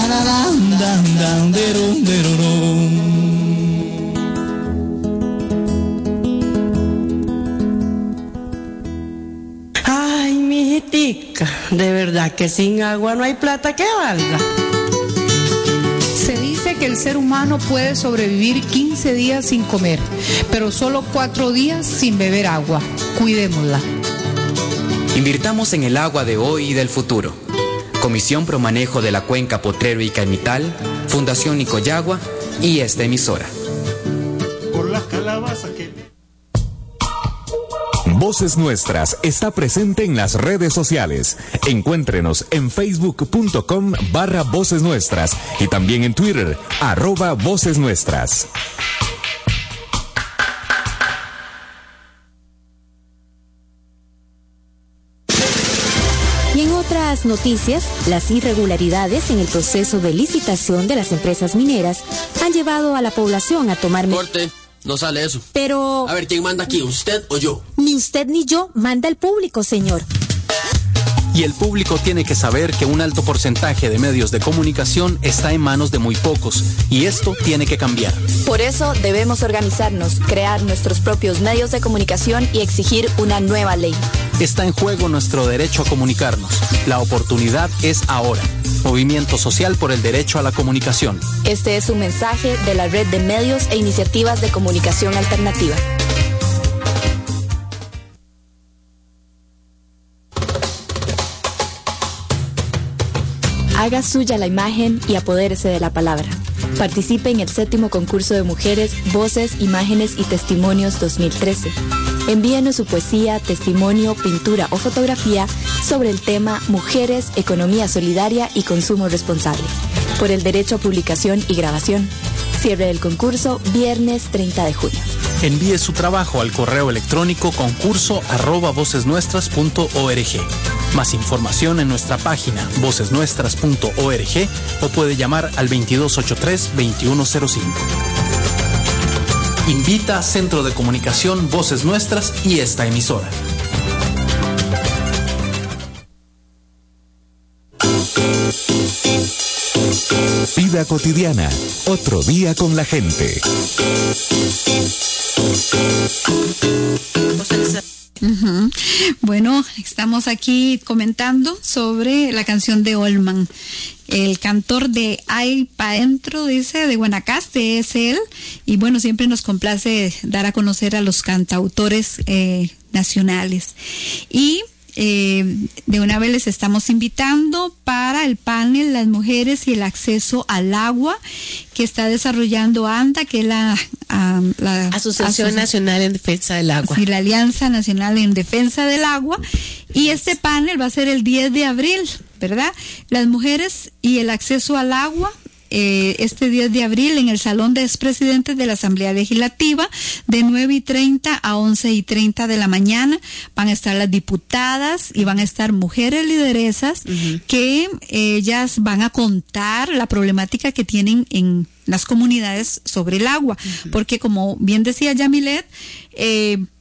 De verdad que sin agua no hay plata que valga. Se dice que el ser humano puede sobrevivir 15 días sin comer, pero solo 4 días sin beber agua. Cuidémosla. Invirtamos en el agua de hoy y del futuro. Comisión Pro Manejo de la Cuenca Potrero y Caimital, Fundación Nicoyagua y esta emisora. Por las calabazas que... Voces Nuestras está presente en las redes sociales. Encuéntrenos en facebook.com/Voces Nuestras y también en Twitter, @Voces Nuestras. Y en otras noticias, las irregularidades en el proceso de licitación de las empresas mineras han llevado a la población a tomar... Corte. No sale eso. Pero... A ver, ¿quién manda aquí? ¿Usted o yo? Ni usted ni yo, manda el público, señor. Y el público tiene que saber que un alto porcentaje de medios de comunicación está en manos de muy pocos, y esto tiene que cambiar. Por eso debemos organizarnos, crear nuestros propios medios de comunicación y exigir una nueva ley. Está en juego nuestro derecho a comunicarnos. La oportunidad es ahora. Movimiento Social por el Derecho a la Comunicación. Este es un mensaje de la Red de Medios e Iniciativas de Comunicación Alternativa. Haga suya la imagen y apodérese de la palabra. Participe en el 7º concurso de mujeres, voces, imágenes y testimonios 2013. Envíenos su poesía, testimonio, pintura o fotografía sobre el tema Mujeres, Economía Solidaria y Consumo Responsable, por el derecho a publicación y grabación. Cierre del concurso viernes 30 de junio. Envíe su trabajo al correo electrónico concurso@vocesnuestras.org. Más información en nuestra página vocesnuestras.org o puede llamar al 2283-2105. Invita Centro de Comunicación Voces Nuestras y esta emisora. Vida cotidiana, otro día con la gente. Bueno, estamos aquí comentando sobre la canción de Olman. El cantor de Ay Pa' Dentro, dice, de Guanacaste es él. Y bueno, siempre nos complace dar a conocer a los cantautores nacionales. Y de una vez les estamos invitando para el panel Las Mujeres y el Acceso al Agua que está desarrollando ANDA, que es la Asociación Nacional en Defensa del Agua. Sí, la Alianza Nacional en Defensa del Agua. Y este panel va a ser el 10 de abril, ¿verdad? Las mujeres y el acceso al agua. Este 10 de abril en el Salón de Expresidentes de la Asamblea Legislativa de 9:30 a 11:30 de la mañana. Van a estar las diputadas y van a estar mujeres lideresas que ellas van a contar la problemática que tienen en las comunidades sobre el agua, porque como bien decía Yamilet,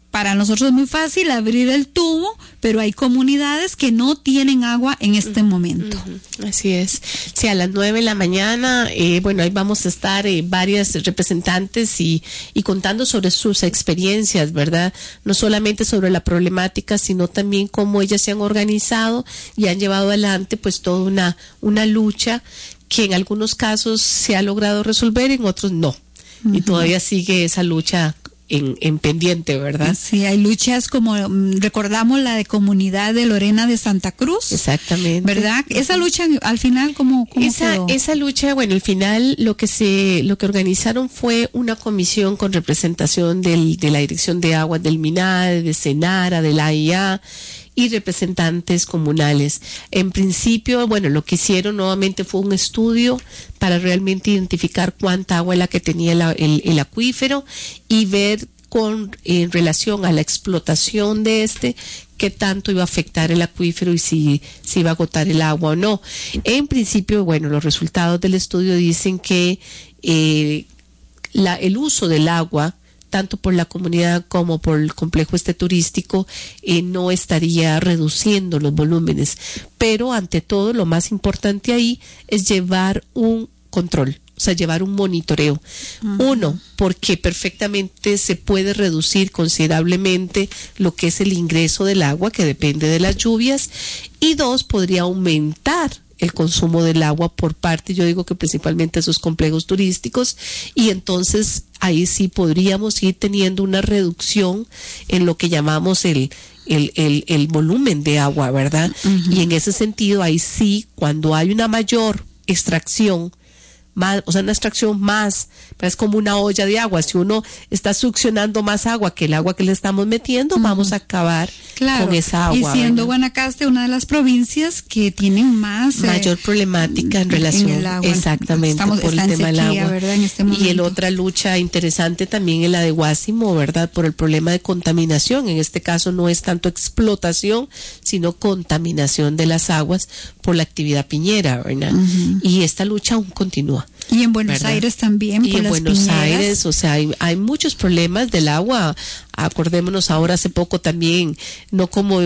para nosotros es muy fácil abrir el tubo, pero hay comunidades que no tienen agua en este momento. Así es. Sí, a las 9 de la mañana, bueno, ahí vamos a estar varias representantes y contando sobre sus experiencias, ¿verdad? No solamente sobre la problemática, sino también cómo ellas se han organizado y han llevado adelante pues toda una lucha que en algunos casos se ha logrado resolver, en otros no. Y todavía sigue esa lucha en pendiente, ¿verdad? Sí, hay luchas como recordamos la de comunidad de Lorena de Santa Cruz. Exactamente. ¿Verdad? Esa lucha al final ¿cómo quedó? Esa lucha, bueno, al final lo que organizaron fue una comisión con representación de la Dirección de Aguas del MINADE, de Senara, de la AIA y representantes comunales. En principio, bueno, lo que hicieron nuevamente fue un estudio para realmente identificar cuánta agua es la que tenía el acuífero y ver en relación a la explotación de qué tanto iba a afectar el acuífero y si iba a agotar el agua o no. En principio, bueno, los resultados del estudio dicen que el uso del agua tanto por la comunidad como por el complejo turístico, no estaría reduciendo los volúmenes. Pero ante todo, lo más importante ahí es llevar un control, o sea, llevar un monitoreo. Uno, porque perfectamente se puede reducir considerablemente lo que es el ingreso del agua, que depende de las lluvias. Y dos, podría aumentar el consumo del agua por parte, yo digo que principalmente esos complejos turísticos, y entonces ahí sí podríamos ir teniendo una reducción en lo que llamamos el volumen de agua, ¿verdad? Y en ese sentido, ahí sí, cuando hay una mayor extracción, o sea, una extracción más, pero es como una olla de agua. Si uno está succionando más agua que el agua que le estamos metiendo, vamos a acabar con esa agua. Y siendo Guanacaste una de las provincias que tienen mayor problemática en relación el agua. Exactamente, por el tema del agua. ¿Verdad? En este momento. Y el otra lucha interesante también es la de Guásimo, ¿verdad? Por el problema de contaminación. En este caso no es tanto explotación, sino contaminación de las aguas por la actividad piñera, ¿verdad? Y esta lucha aún continúa. Y en Buenos Aires también, y por en las Buenos piñeras. Aires, o sea, hay muchos problemas del agua. Acordémonos ahora hace poco también, no como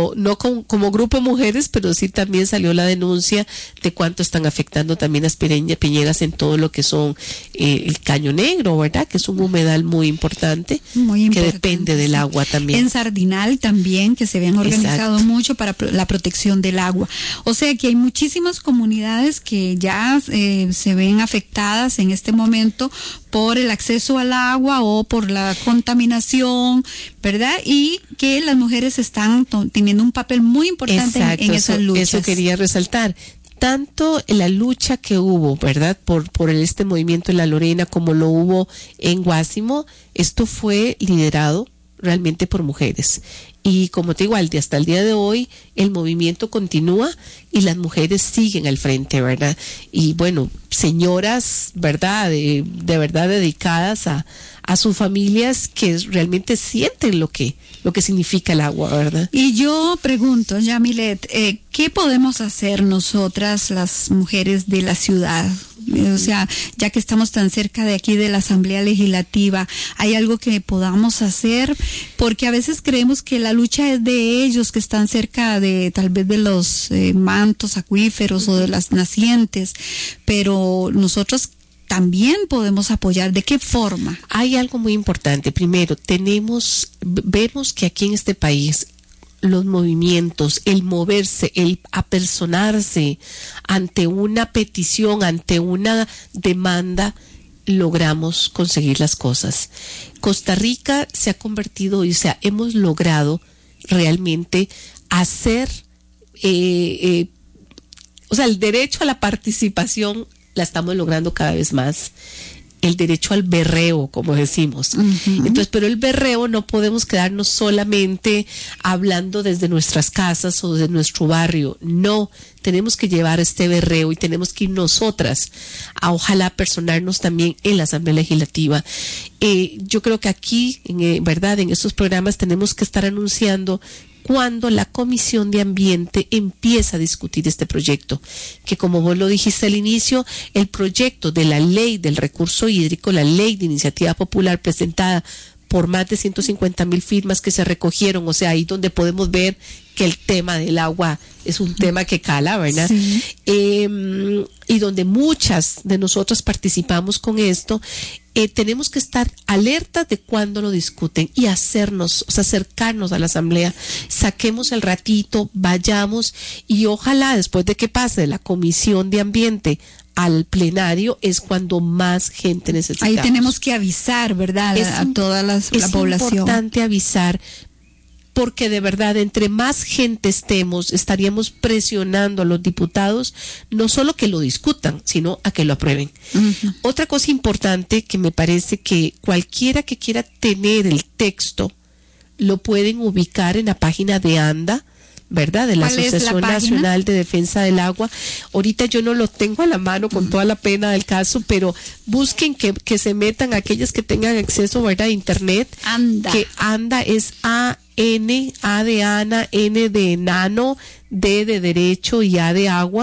grupo de mujeres, pero sí también salió la denuncia de cuánto están afectando también las piñeras en todo lo que son el Caño Negro, ¿verdad? Que es un humedal muy importante, que depende del agua también. En Sardinal también, que se habían organizado mucho para la protección del agua. O sea que hay muchísimas comunidades que ya se ven afectadas en este momento por el acceso al agua o por la contaminación, ¿verdad? Y que las mujeres están teniendo un papel muy importante en esas luchas. Eso quería resaltar. Tanto la lucha que hubo, ¿verdad? Por este movimiento en La Lorena como lo hubo en Guásimo, esto fue liderado realmente por mujeres. Y como te digo, hasta el día de hoy el movimiento continúa y las mujeres siguen al frente, ¿verdad? Y bueno, señoras, ¿verdad? De verdad dedicadas a sus familias que realmente sienten lo que significa el agua, ¿verdad? Y yo pregunto, Yamilet, ¿qué podemos hacer nosotras, las mujeres de la ciudad? O sea, ya que estamos tan cerca de aquí de la Asamblea Legislativa, ¿hay algo que podamos hacer? Porque a veces creemos que la lucha es de ellos que están cerca de tal vez de los mantos acuíferos o de las nacientes, pero nosotros también podemos apoyar. ¿De qué forma? Hay algo muy importante. Primero, vemos que aquí en este país los movimientos, el moverse, el apersonarse ante una petición, ante una demanda, logramos conseguir las cosas. Costa Rica se ha convertido, o sea, hemos logrado realmente hacer, o sea, el derecho a la participación la estamos logrando cada vez más. El derecho al berreo, como decimos. Entonces, pero el berreo no podemos quedarnos solamente hablando desde nuestras casas o desde nuestro barrio. No, tenemos que llevar este berreo y tenemos que ir nosotras a ojalá personarnos también en la Asamblea Legislativa. Yo creo que aquí, verdad, en estos programas tenemos que estar anunciando cuando la Comisión de Ambiente empieza a discutir este proyecto, que como vos lo dijiste al inicio, el proyecto de la ley del recurso hídrico, la ley de iniciativa popular presentada por más de 150,000 firmas que se recogieron, o sea, ahí donde podemos ver que el tema del agua es un tema que cala, ¿verdad? Sí. Y donde muchas de nosotras participamos con esto, tenemos que estar alertas de cuando lo discuten y acercarnos a la asamblea, saquemos el ratito, vayamos y ojalá después de que pase de la Comisión de Ambiente al plenario es cuando más gente necesitamos. Ahí tenemos que avisar, ¿verdad? A toda la población. Es importante avisar, porque de verdad, entre más gente estemos, estaríamos presionando a los diputados, no solo que lo discutan, sino a que lo aprueben. Uh-huh. Otra cosa importante que me parece que cualquiera que quiera tener el texto, lo pueden ubicar en la página de ANDA, ¿verdad? De la Asociación Nacional de Defensa del Agua. Ahorita yo no lo tengo a la mano con toda la pena del caso, pero busquen que se metan aquellas que tengan acceso, ¿verdad? A internet. ANDA. Que ANDA es A-N, A de Ana, N de enano, D de derecho y A de agua.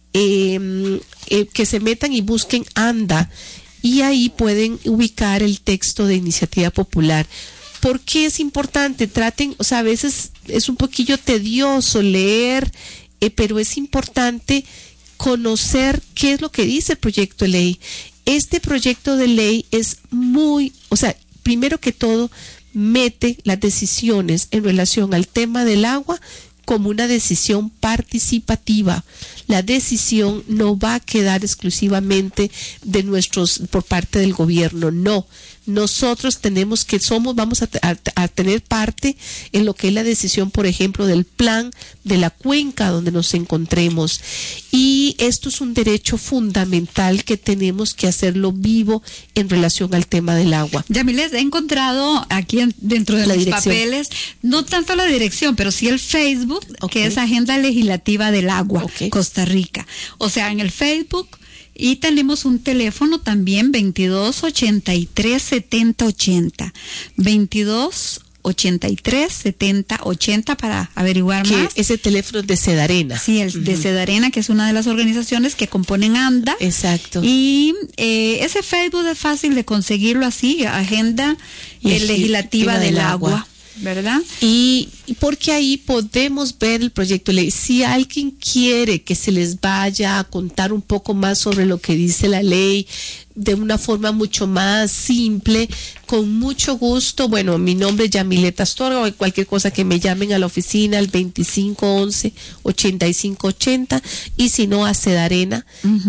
Que se metan y busquen ANDA y ahí pueden ubicar el texto de Iniciativa Popular. ¿Por qué es importante? Traten, o sea, a veces es un poquillo tedioso leer, pero es importante conocer qué es lo que dice el proyecto de ley. Este proyecto de ley es primero que todo, mete las decisiones en relación al tema del agua como una decisión participativa. La decisión no va a quedar exclusivamente por parte del gobierno, no. Nosotros vamos a tener parte en lo que es la decisión, por ejemplo, del plan de la cuenca donde nos encontremos. Y esto es un derecho fundamental que tenemos que hacerlo vivo en relación al tema del agua. Yamilet, he encontrado aquí dentro de los papeles, no tanto la dirección, pero sí el Facebook, que es Agenda Legislativa del Agua, Costa Rica. O sea, en el Facebook. Y tenemos un teléfono también, 2283-7080. 2283-7080 para averiguar más. Ese teléfono es de Sedarena. Sí, el de Sedarena, que es una de las organizaciones que componen ANDA. Exacto. Y ese Facebook es fácil de conseguirlo así, Agenda Legislativa del Agua. ¿Verdad? Y porque ahí podemos ver el proyecto de ley. Si alguien quiere que se les vaya a contar un poco más sobre lo que dice la ley de una forma mucho más simple, con mucho gusto, bueno, mi nombre es Yamilet Astorga, o cualquier cosa que me llamen a la oficina al 2511-8580 y si no a Sedarena,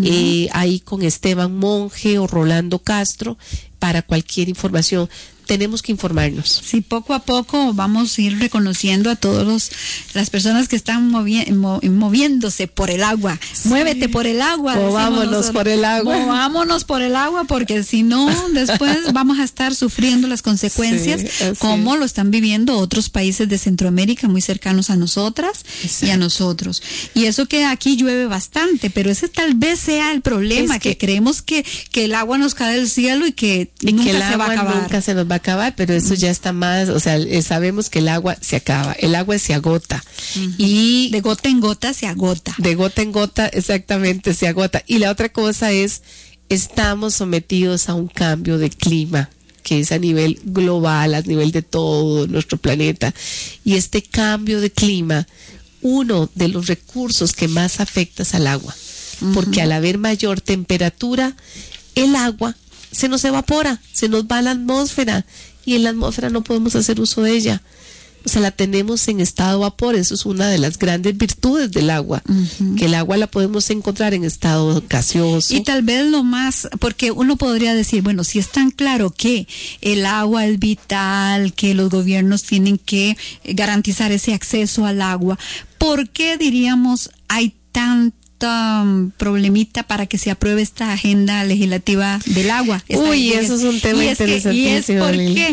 ahí con Esteban Monge o Rolando Castro para cualquier información. Tenemos que informarnos. Sí, poco a poco vamos a ir reconociendo a todas las personas que están moviéndose por el agua. Sí. Muévete por el agua. Movámonos por el agua. Movámonos por el agua, porque si no, después vamos a estar sufriendo las consecuencias, como lo están viviendo otros países de Centroamérica muy cercanos a nosotras y a nosotros. Y eso que aquí llueve bastante, pero ese tal vez sea el problema, que creemos que el agua nos cae del cielo y que nunca se va a acabar. Nunca se nos va a acabar, pero eso ya está más, o sea, sabemos que el agua se acaba, el agua se agota y de gota en gota se agota. De gota en gota, exactamente, se agota. Y la otra cosa es, estamos sometidos a un cambio de clima que es a nivel global, a nivel de todo nuestro planeta. Y este cambio de clima, uno de los recursos que más afecta es al agua, porque al haber mayor temperatura, el agua se nos evapora, se nos va a la atmósfera y en la atmósfera no podemos hacer uso de ella. O sea, la tenemos en estado de vapor. Eso es una de las grandes virtudes del agua, que el agua la podemos encontrar en estado gaseoso. Y tal vez lo más, porque uno podría decir, bueno, si es tan claro que el agua es vital, que los gobiernos tienen que garantizar ese acceso al agua, ¿por qué diríamos hay tanta problemita para que se apruebe esta agenda legislativa del agua? Uy, eso es un tema interesantísimo.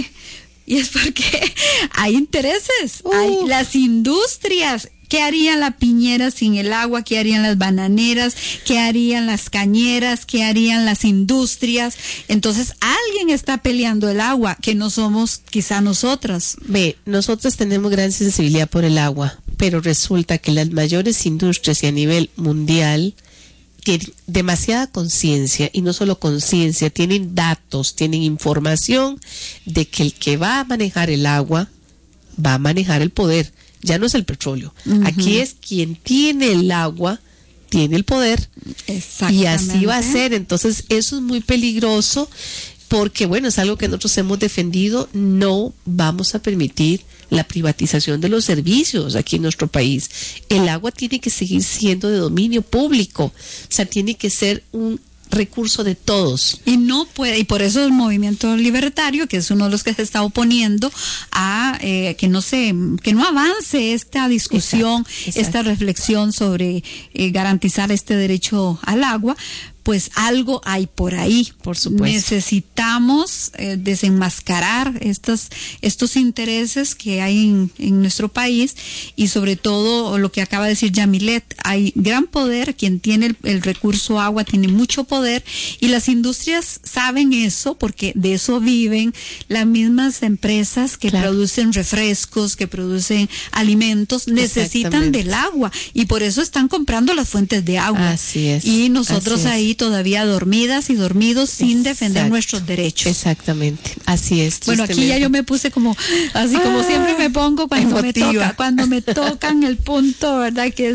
Y es porque hay intereses, hay las industrias. ¿Qué harían la piñera sin el agua? ¿Qué harían las bananeras? ¿Qué harían las cañeras? ¿Qué harían las industrias? Entonces, alguien está peleando el agua, que no somos quizá nosotras. Nosotros tenemos gran sensibilidad por el agua, pero resulta que las mayores industrias y a nivel mundial tienen demasiada conciencia, y no solo conciencia, tienen datos, tienen información de que el que va a manejar el agua va a manejar el poder. Ya no es el petróleo. Aquí es quien tiene el agua, tiene el poder. Y así va a ser. Entonces eso es muy peligroso, porque bueno, es algo que nosotros hemos defendido. No vamos a permitir la privatización de los servicios aquí en nuestro país. El agua tiene que seguir siendo de dominio público, o sea, tiene que ser un recurso de todos. Y no puede, y por eso el movimiento libertario, que es uno de los que se está oponiendo a que no avance esta discusión, esta reflexión sobre garantizar este derecho al agua. Pues algo hay por ahí. Por supuesto. Necesitamos desenmascarar estos intereses que hay en nuestro país, y sobre todo lo que acaba de decir Yamilet, hay gran poder. Quien tiene el recurso agua tiene mucho poder, y las industrias saben eso, porque de eso viven. Las mismas empresas que producen refrescos, que producen alimentos, necesitan del agua, y por eso están comprando las fuentes de agua. Así es. Y nosotros ahí todavía dormidas y dormidos sin defender nuestros derechos. Exactamente, así es. Bueno, aquí ya yo me puse como siempre me pongo cuando me tocan el punto, ¿verdad? Que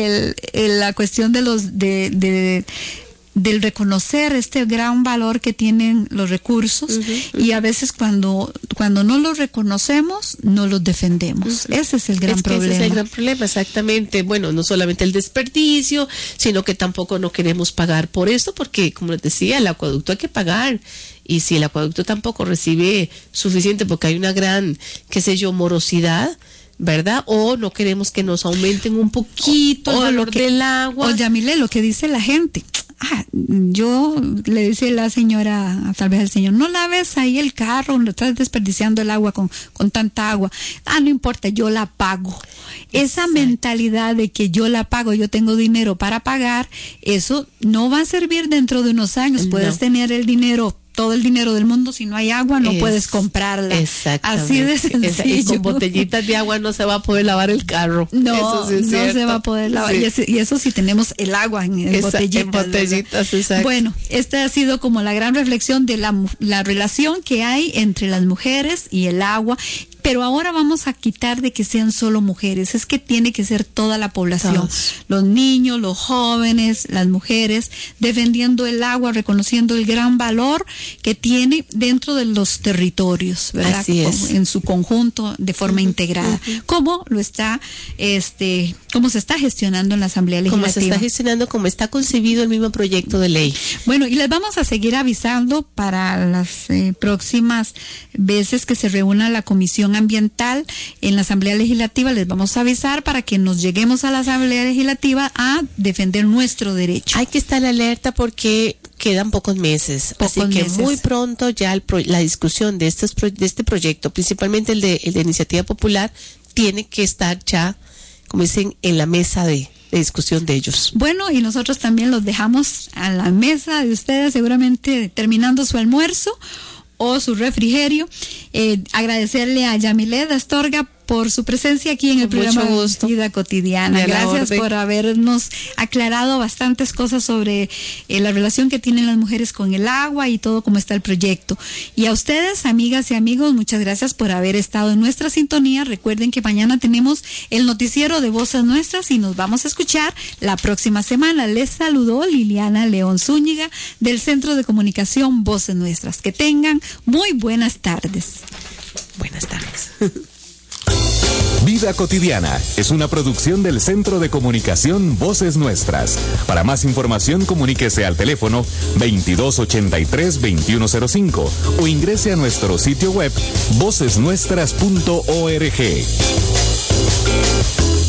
es la cuestión de del reconocer este gran valor que tienen los recursos, y a veces cuando no los reconocemos, no los defendemos. Ese es el gran problema. Ese es el gran problema, exactamente. Bueno, no solamente el desperdicio, sino que tampoco no queremos pagar por esto, porque como les decía, el acueducto hay que pagar. Y si el acueducto tampoco recibe suficiente, porque hay una gran, morosidad, ¿verdad? O no queremos que nos aumenten un poquito el valor del agua. O Yamile, lo que dice la gente. Yo le dice la señora, tal vez al señor, no laves ahí el carro, no estás desperdiciando el agua con tanta agua. No importa, yo la pago. Esa mentalidad de que yo la pago, yo tengo dinero para pagar, eso no va a servir dentro de unos años. Puedes tener el dinero, todo el dinero del mundo, si no hay agua no puedes comprarla. Exactamente. Así de sencillo. Y con botellitas de agua no se va a poder lavar el carro. No, no se va a poder lavar. Sí. Y eso sí tenemos el agua en botellitas. Exacto. Bueno, esta ha sido como la gran reflexión de la relación que hay entre las mujeres y el agua. Pero ahora vamos a quitar de que sean solo mujeres, es que tiene que ser toda la población, los niños, los jóvenes, las mujeres, defendiendo el agua, reconociendo el gran valor que tiene dentro de los territorios, ¿verdad? Así es. En su conjunto, de forma integrada. ¿Cómo lo está, cómo se está gestionando en la Asamblea Legislativa? Cómo se está gestionando, cómo está concebido el mismo proyecto de ley. Bueno, y les vamos a seguir avisando para las próximas veces que se reúna la Comisión Ambiental en la Asamblea Legislativa. Les vamos a avisar para que nos lleguemos a la Asamblea Legislativa a defender nuestro derecho. Hay que estar alerta porque quedan pocos meses, así que muy pronto ya la discusión de este proyecto, principalmente el de Iniciativa Popular, tiene que estar ya, como dicen, en la mesa de discusión de ellos. Bueno, y nosotros también los dejamos a la mesa de ustedes, seguramente terminando su almuerzo o su refrigerio. Agradecerle a Yamilet Astorga por su presencia aquí en el programa Vida Cotidiana. Gracias por habernos aclarado bastantes cosas sobre la relación que tienen las mujeres con el agua y todo cómo está el proyecto. Y a ustedes, amigas y amigos, muchas gracias por haber estado en nuestra sintonía. Recuerden que mañana tenemos el noticiero de Voces Nuestras y nos vamos a escuchar la próxima semana. Les saludó Liliana León Zúñiga del Centro de Comunicación Voces Nuestras. Que tengan muy buenas tardes. Buenas tardes. Vida Cotidiana es una producción del Centro de Comunicación Voces Nuestras. Para más información, comuníquese al teléfono 2283-2105 o ingrese a nuestro sitio web vocesnuestras.org.